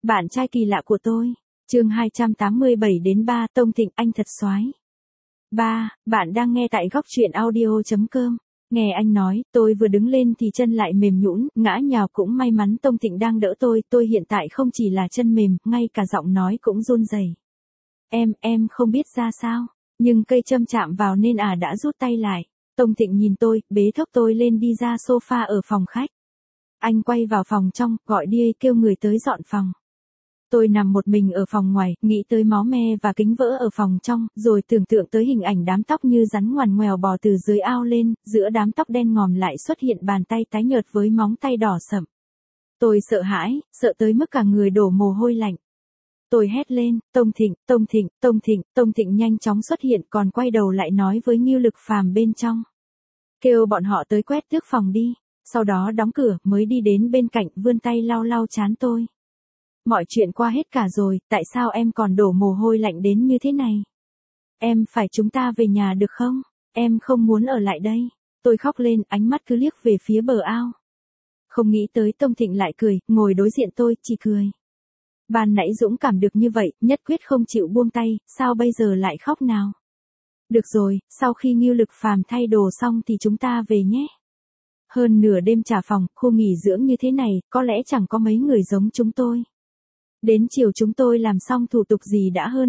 Bạn trai kỳ lạ của tôi. Chương 287 đến 3 Tông Thịnh anh thật soái. 3. Bạn đang nghe tại góc truyện audio.com. Nghe anh nói, tôi vừa đứng lên thì chân lại mềm nhũn, ngã nhào cũng may mắn Tông Thịnh đang đỡ tôi hiện tại không chỉ là chân mềm, ngay cả giọng nói cũng run rẩy. Em không biết ra sao, nhưng cây châm chạm vào nên đã rút tay lại. Tông Thịnh nhìn tôi, bế thốc tôi lên đi ra sofa ở phòng khách. Anh quay vào phòng trong, gọi đi kêu người tới dọn phòng. Tôi nằm một mình ở phòng ngoài, nghĩ tới máu me và kính vỡ ở phòng trong, rồi tưởng tượng tới hình ảnh đám tóc như rắn ngoằn ngoèo bò từ dưới ao lên, giữa đám tóc đen ngòm lại xuất hiện bàn tay tái nhợt với móng tay đỏ sậm. Tôi sợ hãi, sợ tới mức cả người đổ mồ hôi lạnh. Tôi hét lên, Tông Thịnh, Tông Thịnh, Tông Thịnh, Tông Thịnh nhanh chóng xuất hiện còn quay đầu lại nói với Ngưu Lực Phàm bên trong. Kêu bọn họ tới quét tước phòng đi, sau đó đóng cửa mới đi đến bên cạnh vươn tay lau lau trán tôi. Mọi chuyện qua hết cả rồi, tại sao em còn đổ mồ hôi lạnh đến như thế này? Em phải chúng ta về nhà được không? Em không muốn ở lại đây. Tôi khóc lên, ánh mắt cứ liếc về phía bờ ao. Không nghĩ tới Tông Thịnh lại cười, ngồi đối diện tôi, chỉ cười. Ban nãy dũng cảm được như vậy, nhất quyết không chịu buông tay, sao bây giờ lại khóc nào? Được rồi, sau khi Ngưu Lực Phàm thay đồ xong thì chúng ta về nhé. Hơn nửa đêm trả phòng, khu nghỉ dưỡng như thế này, có lẽ chẳng có mấy người giống chúng tôi. Đến chiều chúng tôi làm xong thủ tục gì đã hơn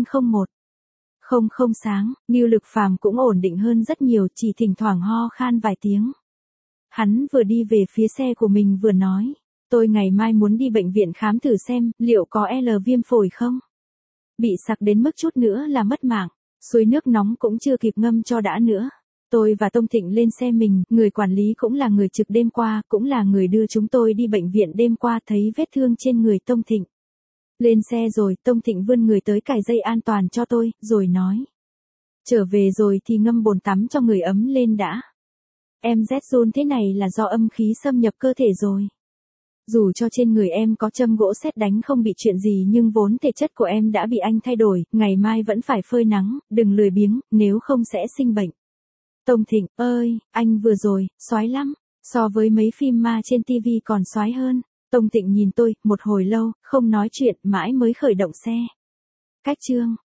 01:00 sáng, Ngưu Lực Phàm cũng ổn định hơn rất nhiều, chỉ thỉnh thoảng ho khan vài tiếng. Hắn vừa đi về phía xe của mình vừa nói, tôi ngày mai muốn đi bệnh viện khám thử xem, liệu có viêm phổi không? Bị sặc đến mức chút nữa là mất mạng, suối nước nóng cũng chưa kịp ngâm cho đã nữa. Tôi và Tông Thịnh lên xe mình, người quản lý cũng là người trực đêm qua, cũng là người đưa chúng tôi đi bệnh viện đêm qua, thấy vết thương trên người Tông Thịnh. Lên xe rồi, Tông Thịnh vươn người tới cài dây an toàn cho tôi, rồi nói. Trở về rồi thì ngâm bồn tắm cho người ấm lên đã. Em rét run thế này là do âm khí xâm nhập cơ thể rồi. Dù cho trên người em có châm gỗ sét đánh không bị chuyện gì nhưng vốn thể chất của em đã bị anh thay đổi, ngày mai vẫn phải phơi nắng, đừng lười biếng, nếu không sẽ sinh bệnh. Tông Thịnh, ơi, anh vừa rồi, soái lắm, so với mấy phim ma trên TV còn soái hơn. Tông Thịnh nhìn tôi, một hồi lâu, không nói chuyện, mãi mới khởi động xe. Cách chương